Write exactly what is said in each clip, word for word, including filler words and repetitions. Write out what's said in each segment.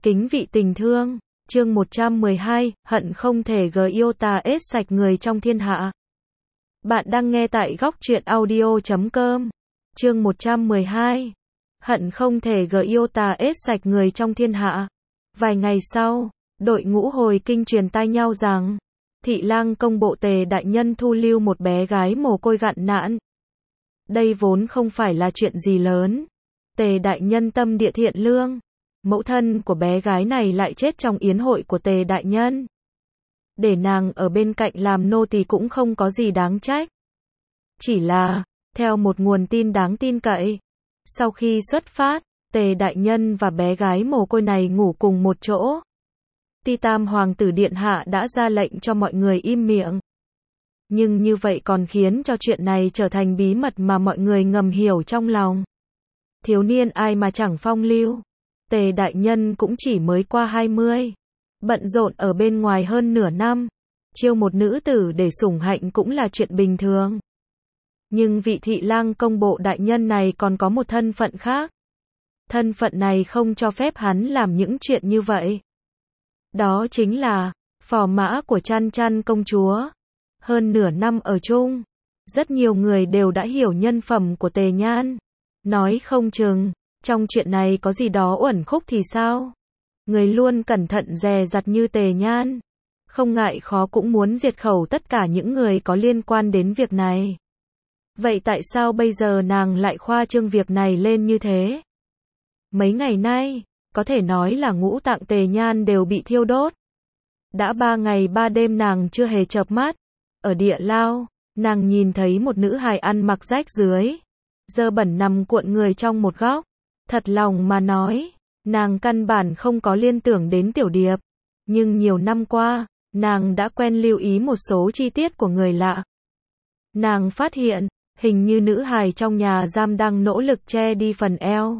Kính vị tình thương, chương một trăm mười hai, hận không thể g yêu ta ết sạch người trong thiên hạ. Bạn đang nghe tại góc truyện audio chấm com. Chương một trăm mười hai. Hận không thể g yêu ta ết sạch người trong thiên hạ. Vài ngày sau, đội ngũ hồi kinh truyền tai nhau rằng Thị Lang công bộ Tề đại nhân thu lưu một bé gái mồ côi gặn nạn. Đây vốn không phải là chuyện gì lớn. Tề đại nhân tâm địa thiện lương. Mẫu thân của bé gái này lại chết trong yến hội của Tề đại nhân. Để nàng ở bên cạnh làm nô tỳ cũng không có gì đáng trách. Chỉ là, theo một nguồn tin đáng tin cậy, sau khi xuất phát, Tề đại nhân và bé gái mồ côi này ngủ cùng một chỗ. Ti Tam hoàng tử điện hạ đã ra lệnh cho mọi người im miệng. Nhưng như vậy còn khiến cho chuyện này trở thành bí mật mà mọi người ngầm hiểu trong lòng. Thiếu niên ai mà chẳng phong lưu. Tề đại nhân cũng chỉ mới qua hai mươi. Bận rộn ở bên ngoài hơn nửa năm. Chiêu một nữ tử để sủng hạnh cũng là chuyện bình thường. Nhưng vị Thị Lang công bộ đại nhân này còn có một thân phận khác. Thân phận này không cho phép hắn làm những chuyện như vậy. Đó chính là phò mã của Chăn Chăn công chúa. Hơn nửa năm ở chung, rất nhiều người đều đã hiểu nhân phẩm của Tề Nhan. Nói không chừng, trong chuyện này có gì đó uẩn khúc thì sao? Người luôn cẩn thận dè dặt như Tề Nhan, không ngại khó cũng muốn diệt khẩu tất cả những người có liên quan đến việc này. Vậy tại sao bây giờ nàng lại khoa trương việc này lên như thế? Mấy ngày nay, có thể nói là ngũ tạng Tề Nhan đều bị thiêu đốt. Đã ba ngày ba đêm nàng chưa hề chợp mắt. Ở địa lao, nàng nhìn thấy một nữ hài ăn mặc rách rưới, dơ bẩn nằm cuộn người trong một góc. Thật lòng mà nói, nàng căn bản không có liên tưởng đến Tiểu Điệp. Nhưng nhiều năm qua, nàng đã quen lưu ý một số chi tiết của người lạ. Nàng phát hiện, hình như nữ hài trong nhà giam đang nỗ lực che đi phần eo.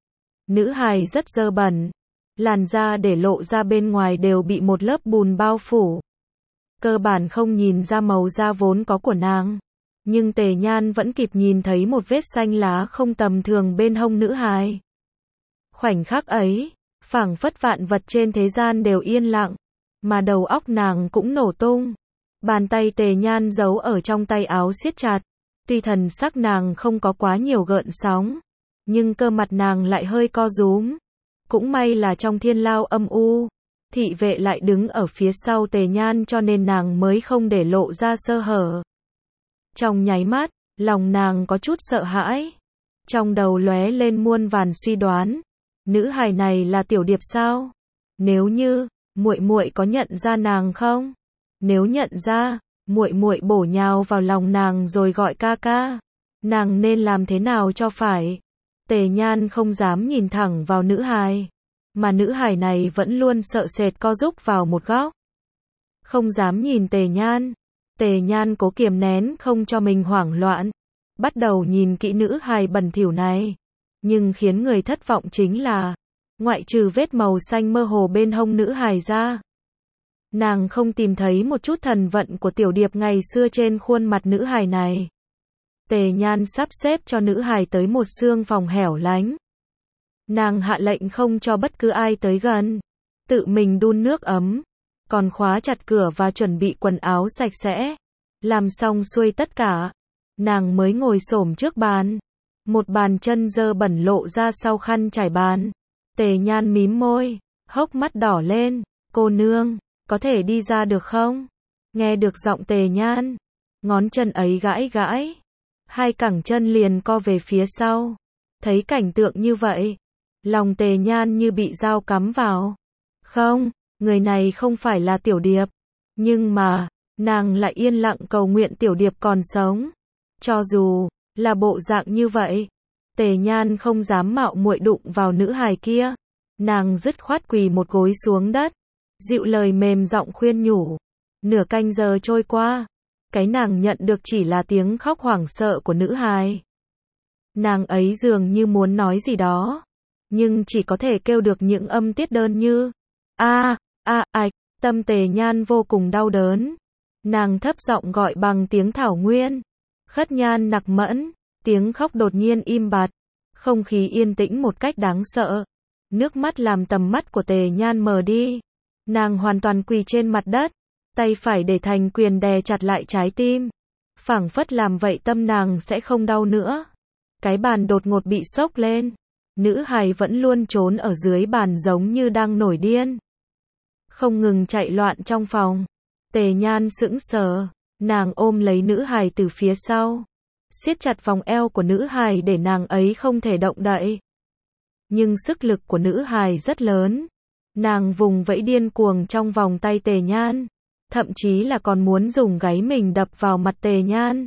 Nữ hài rất dơ bẩn, làn da để lộ ra bên ngoài đều bị một lớp bùn bao phủ. Cơ bản không nhìn ra màu da vốn có của nàng. Nhưng Tề Nhan vẫn kịp nhìn thấy một vết xanh lá không tầm thường bên hông nữ hài. Khoảnh khắc ấy, phảng phất vạn vật trên thế gian đều yên lặng, mà đầu óc nàng cũng nổ tung. Bàn tay Tề Nhan giấu ở trong tay áo siết chặt, tuy thần sắc nàng không có quá nhiều gợn sóng, nhưng cơ mặt nàng lại hơi co rúm. Cũng may là trong thiên lao âm u, thị vệ lại đứng ở phía sau Tề Nhan cho nên nàng mới không để lộ ra sơ hở. Trong nháy mắt, lòng nàng có chút sợ hãi. Trong đầu lóe lên muôn vàn suy đoán. Nữ hài này là Tiểu Điệp sao? Nếu như, muội muội có nhận ra nàng không? Nếu nhận ra, muội muội bổ nhào vào lòng nàng rồi gọi ca ca. Nàng nên làm thế nào cho phải? Tề Nhan không dám nhìn thẳng vào nữ hài. Mà nữ hài này vẫn luôn sợ sệt co rúc vào một góc. Không dám nhìn Tề Nhan. Tề Nhan cố kiềm nén không cho mình hoảng loạn. Bắt đầu nhìn kỹ nữ hài bẩn thỉu này. Nhưng khiến người thất vọng chính là, ngoại trừ vết màu xanh mơ hồ bên hông nữ hài ra, nàng không tìm thấy một chút thần vận của Tiểu Điệp ngày xưa trên khuôn mặt nữ hài này. Tề Nhan sắp xếp cho nữ hài tới một xương phòng hẻo lánh. Nàng hạ lệnh không cho bất cứ ai tới gần. Tự mình đun nước ấm, còn khóa chặt cửa và chuẩn bị quần áo sạch sẽ. Làm xong xuôi tất cả, nàng mới ngồi xổm trước bàn. Một bàn chân dơ bẩn lộ ra sau khăn trải bàn. Tề Nhan mím môi, hốc mắt đỏ lên. Cô nương, có thể đi ra được không? Nghe được giọng Tề Nhan, ngón chân ấy gãi gãi. Hai cẳng chân liền co về phía sau. Thấy cảnh tượng như vậy, lòng Tề Nhan như bị dao cắm vào. Không, người này không phải là Tiểu Điệp. Nhưng mà, nàng lại yên lặng cầu nguyện Tiểu Điệp còn sống. Cho dù là bộ dạng như vậy, Tề Nhan không dám mạo muội đụng vào nữ hài kia. Nàng dứt khoát quỳ một gối xuống đất, dịu lời mềm giọng khuyên nhủ. Nửa canh giờ trôi qua, cái nàng nhận được chỉ là tiếng khóc hoảng sợ của nữ hài. Nàng ấy dường như muốn nói gì đó, nhưng chỉ có thể kêu được những âm tiết đơn như a, a, ạch. Tâm Tề Nhan vô cùng đau đớn. Nàng thấp giọng gọi bằng tiếng Thảo Nguyên. Khất Nhan nặc mẫn, tiếng khóc đột nhiên im bặt. Không khí yên tĩnh một cách đáng sợ. Nước mắt làm tầm mắt của Tề Nhan mờ đi. Nàng hoàn toàn quỳ trên mặt đất, tay phải để thành quyền đè chặt lại trái tim. Phảng phất làm vậy tâm nàng sẽ không đau nữa. Cái bàn đột ngột bị xốc lên. Nữ hài vẫn luôn trốn ở dưới bàn giống như đang nổi điên. Không ngừng chạy loạn trong phòng. Tề Nhan sững sờ, nàng ôm lấy nữ hài từ phía sau, siết chặt vòng eo của nữ hài để nàng ấy không thể động đậy. Nhưng sức lực của nữ hài rất lớn. Nàng vùng vẫy điên cuồng trong vòng tay Tề Nhan, thậm chí là còn muốn dùng gáy mình đập vào mặt Tề Nhan.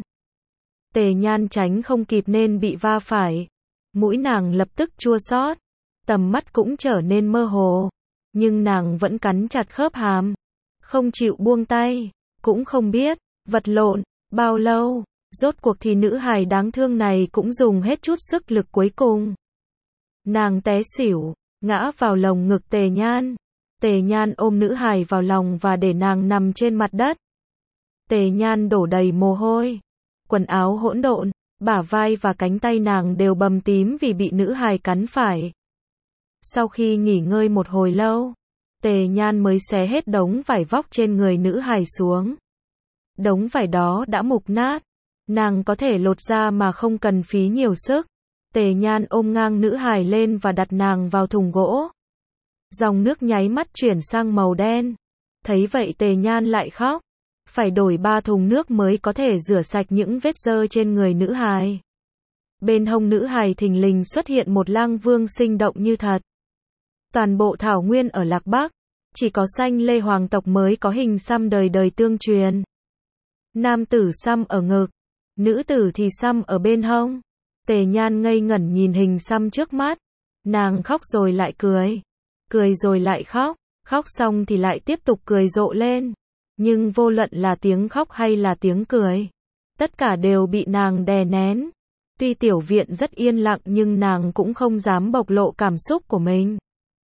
Tề Nhan tránh không kịp nên bị va phải. Mũi nàng lập tức chua xót, tầm mắt cũng trở nên mơ hồ. Nhưng nàng vẫn cắn chặt khớp hàm, không chịu buông tay. Cũng không biết, vật lộn, bao lâu, rốt cuộc thì nữ hài đáng thương này cũng dùng hết chút sức lực cuối cùng. Nàng té xỉu, ngã vào lồng ngực Tề Nhan. Tề Nhan ôm nữ hài vào lòng và để nàng nằm trên mặt đất. Tề Nhan đổ đầy mồ hôi, quần áo hỗn độn, bả vai và cánh tay nàng đều bầm tím vì bị nữ hài cắn phải. Sau khi nghỉ ngơi một hồi lâu, Tề Nhan mới xé hết đống vải vóc trên người nữ hài xuống. Đống vải đó đã mục nát, nàng có thể lột ra mà không cần phí nhiều sức. Tề Nhan ôm ngang nữ hài lên và đặt nàng vào thùng gỗ. Dòng nước nháy mắt chuyển sang màu đen. Thấy vậy Tề Nhan lại khóc. Phải đổi ba thùng nước mới có thể rửa sạch những vết dơ trên người nữ hài. Bên hông nữ hài thình lình xuất hiện một lang vương sinh động như thật. Toàn bộ thảo nguyên ở Lạc Bắc, chỉ có Xanh Lê hoàng tộc mới có hình xăm đời đời tương truyền. Nam tử xăm ở ngực, nữ tử thì xăm ở bên hông. Tề Nhan ngây ngẩn nhìn hình xăm trước mắt. Nàng khóc rồi lại cười, cười rồi lại khóc, khóc xong thì lại tiếp tục cười rộ lên. Nhưng vô luận là tiếng khóc hay là tiếng cười, tất cả đều bị nàng đè nén. Tuy tiểu viện rất yên lặng nhưng nàng cũng không dám bộc lộ cảm xúc của mình.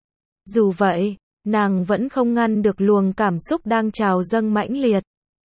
Dù vậy, nàng vẫn không ngăn được luồng cảm xúc đang trào dâng mãnh liệt.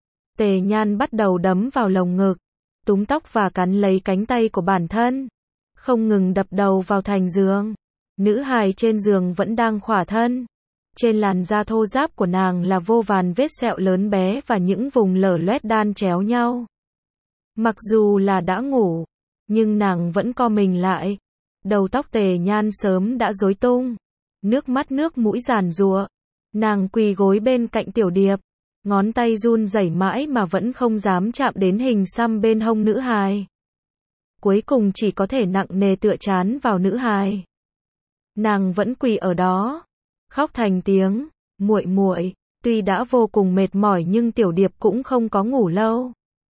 Tề Nhan bắt đầu đấm vào lồng ngực, túm tóc và cắn lấy cánh tay của bản thân, không ngừng đập đầu vào thành giường. Nữ hài trên giường vẫn đang khỏa thân. Trên làn da thô ráp của nàng là vô vàn vết sẹo lớn bé và những vùng lở loét đan chéo nhau. Mặc dù là đã ngủ, nhưng nàng vẫn co mình lại. Đầu tóc Tề Nhan sớm đã rối tung, nước mắt nước mũi giàn giụa. Nàng quỳ gối bên cạnh Tiểu Điệp, ngón tay run rẩy mãi mà vẫn không dám chạm đến hình xăm bên hông nữ hài. Cuối cùng chỉ có thể nặng nề tựa trán vào nữ hài. Nàng vẫn quỳ ở đó, khóc thành tiếng, "Muội muội." Tuy đã vô cùng mệt mỏi nhưng Tiểu Điệp cũng không có ngủ lâu.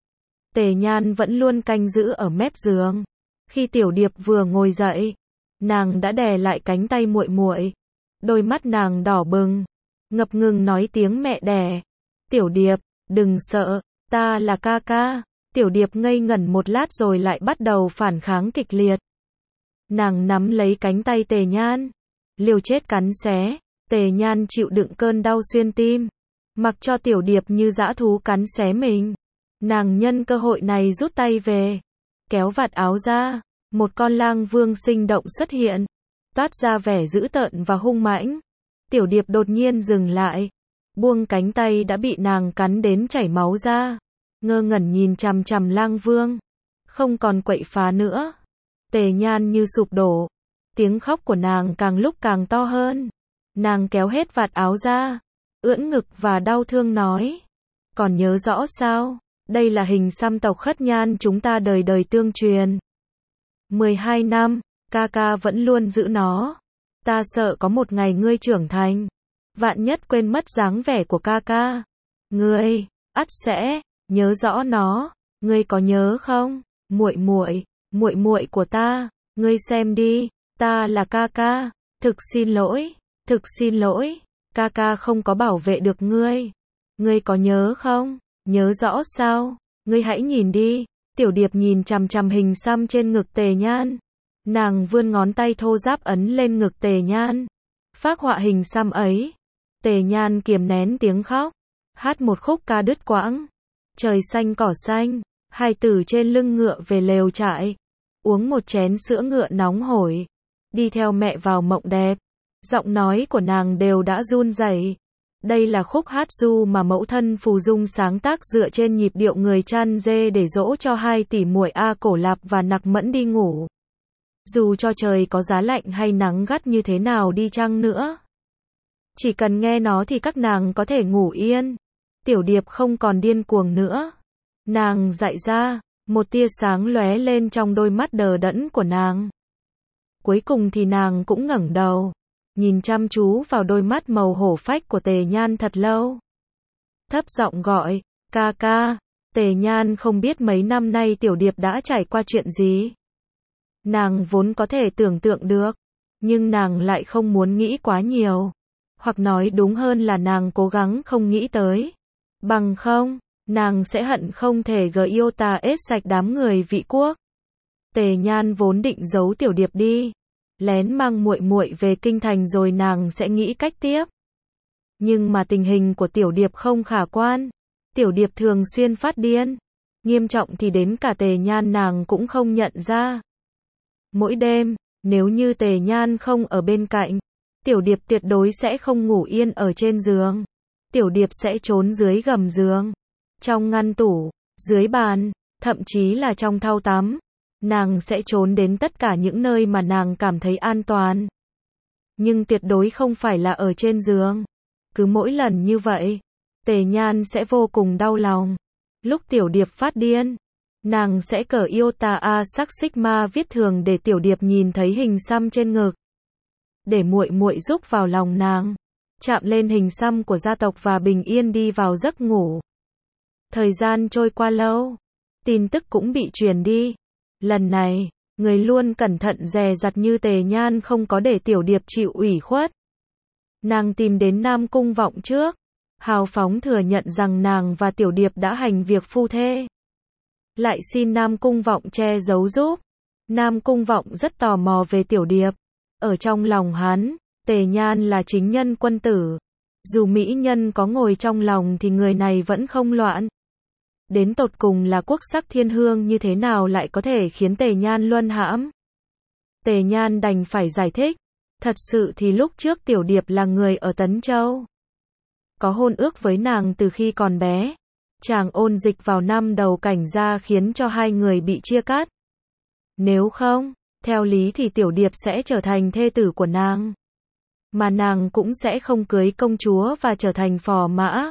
Tề Nhan vẫn luôn canh giữ ở mép giường. Khi Tiểu Điệp vừa ngồi dậy, nàng đã đè lại cánh tay muội muội. Đôi mắt nàng đỏ bừng, ngập ngừng nói tiếng mẹ đẻ. "Tiểu Điệp, đừng sợ, ta là ca ca." Tiểu Điệp ngây ngẩn một lát rồi lại bắt đầu phản kháng kịch liệt. Nàng nắm lấy cánh tay Tề Nhan, liều chết cắn xé. Tề Nhan chịu đựng cơn đau xuyên tim, mặc cho Tiểu Điệp như dã thú cắn xé mình. Nàng nhân cơ hội này rút tay về, kéo vạt áo ra. Một con lang vương sinh động xuất hiện, toát ra vẻ dữ tợn và hung mãnh. Tiểu Điệp đột nhiên dừng lại, buông cánh tay đã bị nàng cắn đến chảy máu ra, ngơ ngẩn nhìn chằm chằm lang vương, không còn quậy phá nữa. Tề Nhan như sụp đổ, tiếng khóc của nàng càng lúc càng to hơn. Nàng kéo hết vạt áo ra, ưỡn ngực và đau thương nói: "Còn nhớ rõ sao? Đây là hình xăm tộc Khất Nhan chúng ta đời đời tương truyền. mười hai năm, ca ca vẫn luôn giữ nó. Ta sợ có một ngày ngươi trưởng thành, vạn nhất quên mất dáng vẻ của ca ca. Ngươi, ắt sẽ nhớ rõ nó, ngươi có nhớ không? Muội muội, muội muội của ta, ngươi xem đi, ta là ca ca, thực xin lỗi, thực xin lỗi, ca ca không có bảo vệ được ngươi. Ngươi có nhớ không? Nhớ rõ sao? Ngươi hãy nhìn đi." Tiểu Điệp nhìn chằm chằm hình xăm trên ngực Tề Nhan. Nàng vươn ngón tay thô ráp ấn lên ngực Tề Nhan, phác họa hình xăm ấy. Tề Nhan kiềm nén tiếng khóc, hát một khúc ca đứt quãng. Trời xanh cỏ xanh, hai tử trên lưng ngựa về lều trại, uống một chén sữa ngựa nóng hổi, đi theo mẹ vào mộng đẹp. Giọng nói của nàng đều đã run rẩy. Đây là khúc hát ru mà mẫu thân Phù Dung sáng tác dựa trên nhịp điệu người chan dê để dỗ cho hai tỷ muội A Cổ Lạp và Nặc Mẫn đi ngủ. Dù cho trời có giá lạnh hay nắng gắt như thế nào đi chăng nữa, chỉ cần nghe nó thì các nàng có thể ngủ yên. Tiểu Điệp không còn điên cuồng nữa. Nàng dại ra, một tia sáng lóe lên trong đôi mắt đờ đẫn của nàng. Cuối cùng thì nàng cũng ngẩng đầu, nhìn chăm chú vào đôi mắt màu hổ phách của Tề Nhan thật lâu. Thấp giọng gọi, ca ca. Tề Nhan không biết mấy năm nay Tiểu Điệp đã trải qua chuyện gì. Nàng vốn có thể tưởng tượng được, nhưng nàng lại không muốn nghĩ quá nhiều. Hoặc nói đúng hơn là nàng cố gắng không nghĩ tới. Bằng không, nàng sẽ hận không thể giota ết sạch đám người Vị Quốc. Tề Nhan vốn định giấu Tiểu Điệp đi, lén mang muội muội về kinh thành rồi nàng sẽ nghĩ cách tiếp. Nhưng mà tình hình của Tiểu Điệp không khả quan. Tiểu Điệp thường xuyên phát điên, nghiêm trọng thì đến cả Tề Nhan nàng cũng không nhận ra. Mỗi đêm, nếu như Tề Nhan không ở bên cạnh, Tiểu Điệp tuyệt đối sẽ không ngủ yên ở trên giường. Tiểu Điệp sẽ trốn dưới gầm giường, trong ngăn tủ, dưới bàn, thậm chí là trong thau tắm. Nàng sẽ trốn đến tất cả những nơi mà nàng cảm thấy an toàn. Nhưng tuyệt đối không phải là ở trên giường. Cứ mỗi lần như vậy, Tề Nhan sẽ vô cùng đau lòng. Lúc Tiểu Điệp phát điên, nàng sẽ cởi iota A sắc sigma viết thường để Tiểu Điệp nhìn thấy hình xăm trên ngực. Để muội muội rúc vào lòng nàng, chạm lên hình xăm của gia tộc và bình yên đi vào giấc ngủ. Thời gian trôi qua lâu, tin tức cũng bị truyền đi. Lần này, người luôn cẩn thận dè dặt như Tề Nhan không có để Tiểu Điệp chịu ủy khuất. Nàng tìm đến Nam Cung Vọng trước, hào phóng thừa nhận rằng nàng và Tiểu Điệp đã hành việc phu thê. Lại xin Nam Cung Vọng che giấu giúp. Nam Cung Vọng rất tò mò về Tiểu Điệp. Ở trong lòng hắn, Tề Nhan là chính nhân quân tử. Dù mỹ nhân có ngồi trong lòng thì người này vẫn không loạn. Đến tột cùng là quốc sắc thiên hương như thế nào lại có thể khiến Tề Nhan luân hãm. Tề Nhan đành phải giải thích. Thật sự thì lúc trước Tiểu Điệp là người ở Tấn Châu. Có hôn ước với nàng từ khi còn bé. Chàng ôn dịch vào năm đầu cảnh gia khiến cho hai người bị chia cắt. Nếu không, theo lý thì Tiểu Điệp sẽ trở thành thê tử của nàng. Mà nàng cũng sẽ không cưới công chúa và trở thành phò mã.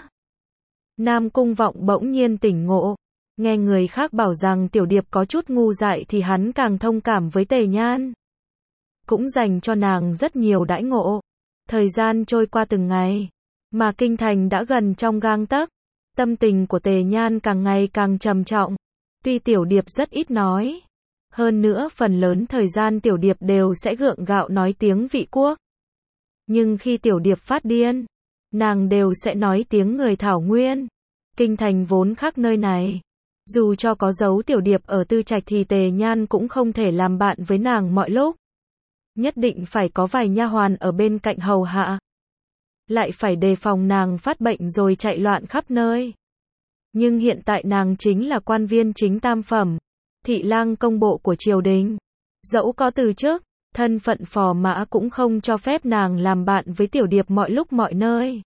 Nam Cung Vọng bỗng nhiên tỉnh ngộ. Nghe người khác bảo rằng Tiểu Điệp có chút ngu dại thì hắn càng thông cảm với Tề Nhan. Cũng dành cho nàng rất nhiều đãi ngộ. Thời gian trôi qua từng ngày, mà kinh thành đã gần trong gang tấc. Tâm tình của Tề Nhan càng ngày càng trầm trọng. Tuy Tiểu Điệp rất ít nói, hơn nữa phần lớn thời gian Tiểu Điệp đều sẽ gượng gạo nói tiếng Vị Quốc. Nhưng khi Tiểu Điệp phát điên, nàng đều sẽ nói tiếng người Thảo Nguyên. Kinh thành vốn khác nơi này. Dù cho có giấu Tiểu Điệp ở Tư Trạch thì Tề Nhan cũng không thể làm bạn với nàng mọi lúc. Nhất định phải có vài nha hoàn ở bên cạnh hầu hạ. Lại phải đề phòng nàng phát bệnh rồi chạy loạn khắp nơi. Nhưng hiện tại nàng chính là quan viên chính tam phẩm, thị lang công bộ của triều đình. Dẫu có từ chức, thân phận phò mã cũng không cho phép nàng làm bạn với Tiểu Điệp mọi lúc mọi nơi.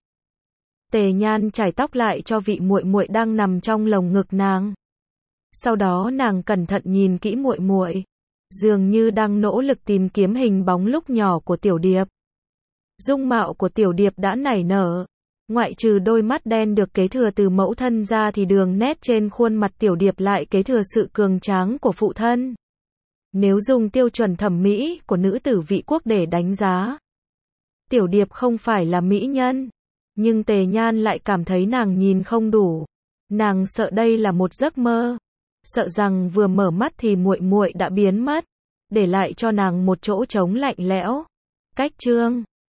Tề Nhan chải tóc lại cho vị muội muội đang nằm trong lồng ngực nàng. Sau đó nàng cẩn thận nhìn kỹ muội muội, dường như đang nỗ lực tìm kiếm hình bóng lúc nhỏ của Tiểu Điệp. Dung mạo của Tiểu Điệp đã nảy nở, ngoại trừ đôi mắt đen được kế thừa từ mẫu thân ra thì đường nét trên khuôn mặt Tiểu Điệp lại kế thừa sự cường tráng của phụ thân. Nếu dùng tiêu chuẩn thẩm mỹ của nữ tử Vị Quốc để đánh giá, Tiểu Điệp không phải là mỹ nhân, nhưng Tề Nhan lại cảm thấy nàng nhìn không đủ. Nàng sợ đây là một giấc mơ, sợ rằng vừa mở mắt thì muội muội đã biến mất, để lại cho nàng một chỗ trống lạnh lẽo. Cách chương